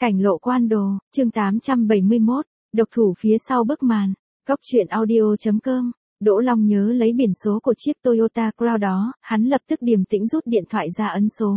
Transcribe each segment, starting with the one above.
Cảnh lộ quan đồ, chương 871, độc thủ phía sau bức màn. Góc truyện audio.com. Đỗ Long nhớ lấy biển số của chiếc Toyota Crown đó, hắn lập tức điềm tĩnh rút điện thoại ra ấn số.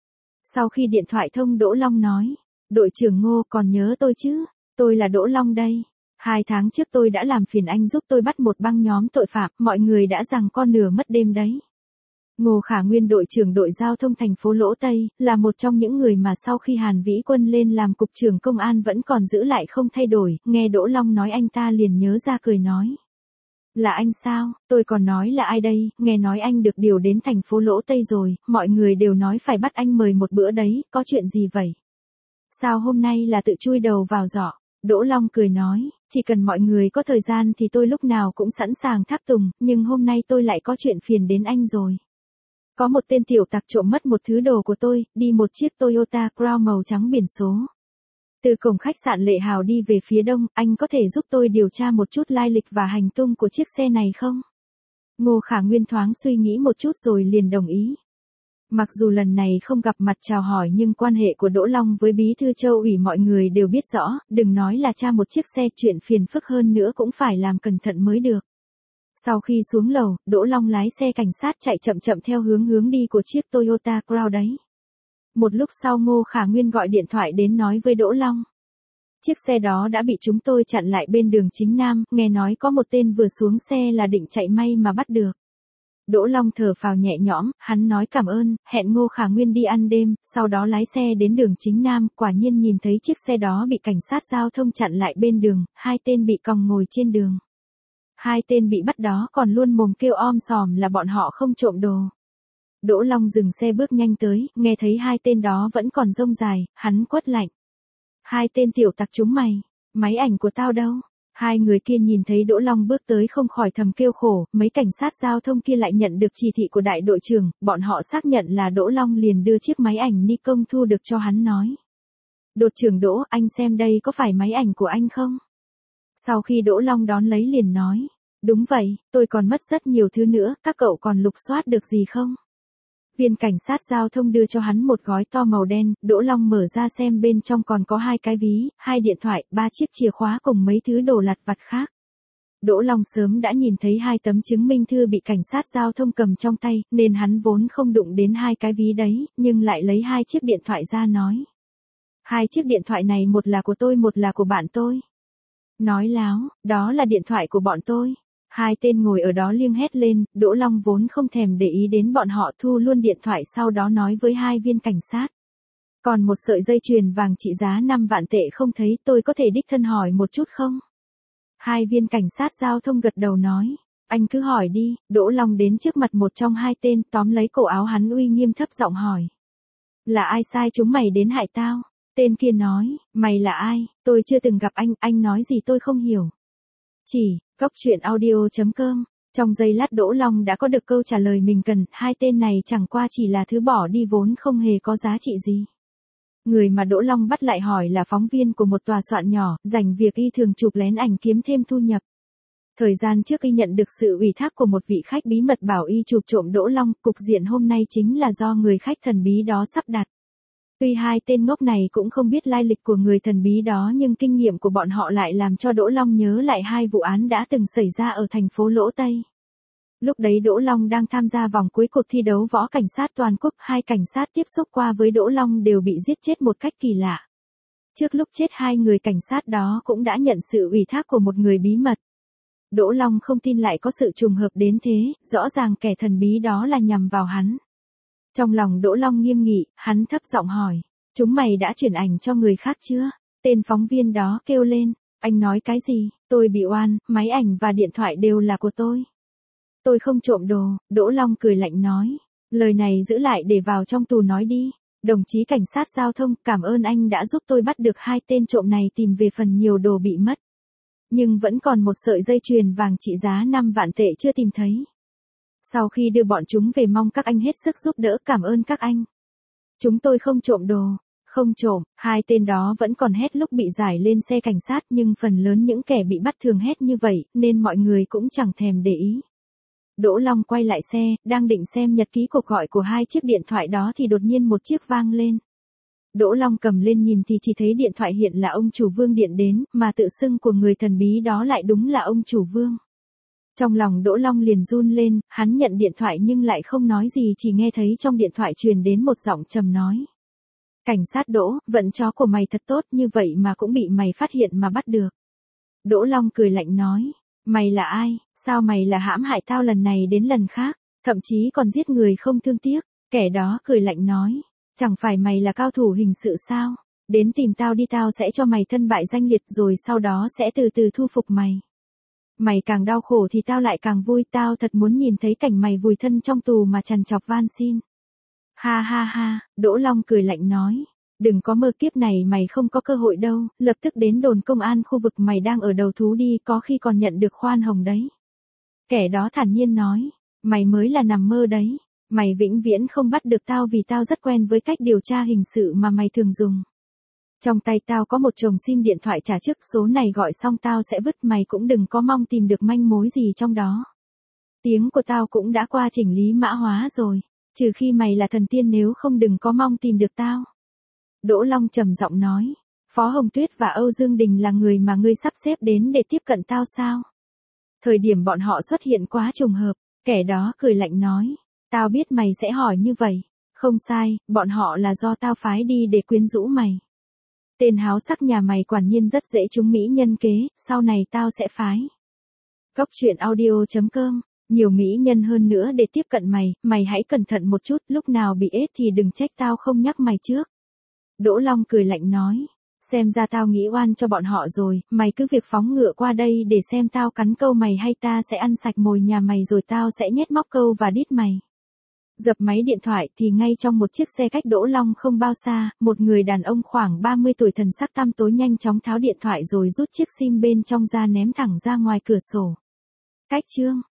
Sau khi điện thoại thông Đỗ Long nói, đội trưởng Ngô còn nhớ tôi chứ, tôi là Đỗ Long đây. 2 tháng trước tôi đã làm phiền anh giúp tôi bắt một băng nhóm tội phạm, mọi người đã giằng co nửa mất đêm đấy. Ngô Khả Nguyên đội trưởng đội giao thông thành phố Lỗ Tây, là một trong những người mà sau khi Hàn Vĩ Quân lên làm cục trưởng công an vẫn còn giữ lại không thay đổi, nghe Đỗ Long nói anh ta liền nhớ ra cười nói. Là anh sao, tôi còn nói là ai đây, nghe nói anh được điều đến thành phố Lỗ Tây rồi, mọi người đều nói phải bắt anh mời một bữa đấy, có chuyện gì vậy? Sao hôm nay là tự chui đầu vào giỏ? Đỗ Long cười nói, chỉ cần mọi người có thời gian thì tôi lúc nào cũng sẵn sàng tháp tùng, nhưng hôm nay tôi lại có chuyện phiền đến anh rồi. Có một tên tiểu tặc trộm mất một thứ đồ của tôi, đi một chiếc Toyota Crown màu trắng biển số. Từ cổng khách sạn Lệ Hào đi về phía đông, anh có thể giúp tôi điều tra một chút lai lịch và hành tung của chiếc xe này không? Ngô Khả Nguyên thoáng suy nghĩ một chút rồi liền đồng ý. Mặc dù lần này không gặp mặt chào hỏi nhưng quan hệ của Đỗ Long với bí thư Châu ủy mọi người đều biết rõ, đừng nói là tra một chiếc xe, chuyện phiền phức hơn nữa cũng phải làm cẩn thận mới được. Sau khi xuống lầu, Đỗ Long lái xe cảnh sát chạy chậm chậm theo hướng đi của chiếc Toyota Crown đấy. Một lúc sau Ngô Khả Nguyên gọi điện thoại đến nói với Đỗ Long. Chiếc xe đó đã bị chúng tôi chặn lại bên đường chính Nam, nghe nói có một tên vừa xuống xe là định chạy, may mà bắt được. Đỗ Long thở phào nhẹ nhõm, hắn nói cảm ơn, hẹn Ngô Khả Nguyên đi ăn đêm, sau đó lái xe đến đường chính Nam, quả nhiên nhìn thấy chiếc xe đó bị cảnh sát giao thông chặn lại bên đường, 2 tên bị còng ngồi trên đường. 2 tên bị bắt đó còn luôn mồm kêu om sòm là bọn họ không trộm đồ. Đỗ Long dừng xe bước nhanh tới, nghe thấy 2 tên đó vẫn còn rông dài, hắn quát lạnh. 2 tên tiểu tặc chúng mày, máy ảnh của tao đâu? 2 người kia nhìn thấy Đỗ Long bước tới không khỏi thầm kêu khổ, mấy cảnh sát giao thông kia lại nhận được chỉ thị của đại đội trưởng, bọn họ xác nhận là Đỗ Long liền đưa chiếc máy ảnh Nikon thu được cho hắn nói. Đội trưởng Đỗ, anh xem đây có phải máy ảnh của anh không? Sau khi Đỗ Long đón lấy liền nói, đúng vậy, tôi còn mất rất nhiều thứ nữa, các cậu còn lục soát được gì không? Viên cảnh sát giao thông đưa cho hắn một gói to màu đen, Đỗ Long mở ra xem bên trong còn có 2 cái ví, 2 điện thoại, 3 chiếc chìa khóa cùng mấy thứ đồ lặt vặt khác. Đỗ Long sớm đã nhìn thấy 2 tấm chứng minh thư bị cảnh sát giao thông cầm trong tay, nên hắn vốn không đụng đến 2 cái ví đấy, nhưng lại lấy 2 chiếc điện thoại ra nói. 2 chiếc điện thoại này một là của tôi, một là của bạn tôi. Nói láo, đó là điện thoại của bọn tôi. 2 tên ngồi ở đó liêng hét lên, Đỗ Long vốn không thèm để ý đến bọn họ, thu luôn điện thoại, sau đó nói với 2 viên cảnh sát. Còn một sợi dây chuyền vàng trị giá 5 vạn tệ không thấy, tôi có thể đích thân hỏi một chút không? 2 viên cảnh sát giao thông gật đầu nói, anh cứ hỏi đi. Đỗ Long đến trước mặt một trong 2 tên, tóm lấy cổ áo hắn uy nghiêm thấp giọng hỏi. Là ai sai chúng mày đến hại tao? Tên kia nói, mày là ai, tôi chưa từng gặp anh nói gì tôi không hiểu. Chỉ, góc truyện audio.com, trong giây lát Đỗ Long đã có được câu trả lời mình cần, 2 tên này chẳng qua chỉ là thứ bỏ đi vốn không hề có giá trị gì. Người mà Đỗ Long bắt lại hỏi là phóng viên của một tòa soạn nhỏ, dành việc y thường chụp lén ảnh kiếm thêm thu nhập. Thời gian trước y nhận được sự ủy thác của một vị khách bí mật bảo y chụp trộm Đỗ Long, cục diện hôm nay chính là do người khách thần bí đó sắp đặt. Tuy 2 tên ngốc này cũng không biết lai lịch của người thần bí đó nhưng kinh nghiệm của bọn họ lại làm cho Đỗ Long nhớ lại 2 vụ án đã từng xảy ra ở thành phố Lỗ Tây. Lúc đấy Đỗ Long đang tham gia vòng cuối cuộc thi đấu võ cảnh sát toàn quốc, 2 cảnh sát tiếp xúc qua với Đỗ Long đều bị giết chết một cách kỳ lạ. Trước lúc chết 2 người cảnh sát đó cũng đã nhận sự ủy thác của một người bí mật. Đỗ Long không tin lại có sự trùng hợp đến thế, rõ ràng kẻ thần bí đó là nhằm vào hắn. Trong lòng Đỗ Long nghiêm nghị, hắn thấp giọng hỏi, chúng mày đã chuyển ảnh cho người khác chưa? Tên phóng viên đó kêu lên, anh nói cái gì, tôi bị oan, máy ảnh và điện thoại đều là của tôi. Tôi không trộm đồ. Đỗ Long cười lạnh nói, lời này giữ lại để vào trong tù nói đi. Đồng chí cảnh sát giao thông, cảm ơn anh đã giúp tôi bắt được 2 tên trộm này tìm về phần nhiều đồ bị mất. Nhưng vẫn còn một sợi dây chuyền vàng trị giá 5 vạn tệ chưa tìm thấy. Sau khi đưa bọn chúng về mong các anh hết sức giúp đỡ, cảm ơn các anh. Chúng tôi không trộm đồ. Không trộm. 2 tên đó vẫn còn hét lúc bị giải lên xe cảnh sát, nhưng phần lớn những kẻ bị bắt thường hét như vậy, nên mọi người cũng chẳng thèm để ý. Đỗ Long quay lại xe, đang định xem nhật ký cuộc gọi của 2 chiếc điện thoại đó thì đột nhiên một chiếc vang lên. Đỗ Long cầm lên nhìn thì chỉ thấy điện thoại hiện là ông chủ Vương điện đến, mà tự xưng của người thần bí đó lại đúng là ông chủ Vương. Trong lòng Đỗ Long liền run lên, hắn nhận điện thoại nhưng lại không nói gì, chỉ nghe thấy trong điện thoại truyền đến một giọng trầm nói. Cảnh sát Đỗ, vận chó của mày thật tốt, như vậy mà cũng bị mày phát hiện mà bắt được. Đỗ Long cười lạnh nói, mày là ai, sao mày là hãm hại tao lần này đến lần khác, thậm chí còn giết người không thương tiếc. Kẻ đó cười lạnh nói, chẳng phải mày là cao thủ hình sự sao, đến tìm tao đi, tao sẽ cho mày thân bại danh liệt rồi sau đó sẽ từ từ thu phục mày. Mày càng đau khổ thì tao lại càng vui, tao thật muốn nhìn thấy cảnh mày vùi thân trong tù mà trằn trọc van xin. Ha ha ha, Đỗ Long cười lạnh nói, đừng có mơ, kiếp này mày không có cơ hội đâu, lập tức đến đồn công an khu vực mày đang ở đầu thú đi, có khi còn nhận được khoan hồng đấy. Kẻ đó thản nhiên nói, mày mới là nằm mơ đấy, mày vĩnh viễn không bắt được tao vì tao rất quen với cách điều tra hình sự mà mày thường dùng. Trong tay tao có một chồng sim điện thoại trả trước, số này gọi xong tao sẽ vứt, mày cũng đừng có mong tìm được manh mối gì trong đó. Tiếng của tao cũng đã qua chỉnh lý mã hóa rồi, trừ khi mày là thần tiên, nếu không đừng có mong tìm được tao. Đỗ Long trầm giọng nói, Phó Hồng Tuyết và Âu Dương Đình là người mà ngươi sắp xếp đến để tiếp cận tao sao? Thời điểm bọn họ xuất hiện quá trùng hợp, kẻ đó cười lạnh nói, tao biết mày sẽ hỏi như vậy, không sai, bọn họ là do tao phái đi để quyến rũ mày. Tên háo sắc nhà mày quả nhiên rất dễ trúng mỹ nhân kế, sau này tao sẽ phái. Cốc truyện audio.com, nhiều mỹ nhân hơn nữa để tiếp cận mày, mày hãy cẩn thận một chút, lúc nào bị ết thì đừng trách tao không nhắc mày trước. Đỗ Long cười lạnh nói, xem ra tao nghĩ oan cho bọn họ rồi, mày cứ việc phóng ngựa qua đây để xem tao cắn câu mày hay ta sẽ ăn sạch mồi nhà mày rồi tao sẽ nhét móc câu và đít mày. Dập máy điện thoại thì ngay trong một chiếc xe cách Đỗ Long không bao xa, một người đàn ông khoảng 30 tuổi thần sắc tăm tối nhanh chóng tháo điện thoại rồi rút chiếc sim bên trong ra ném thẳng ra ngoài cửa sổ. Cách chương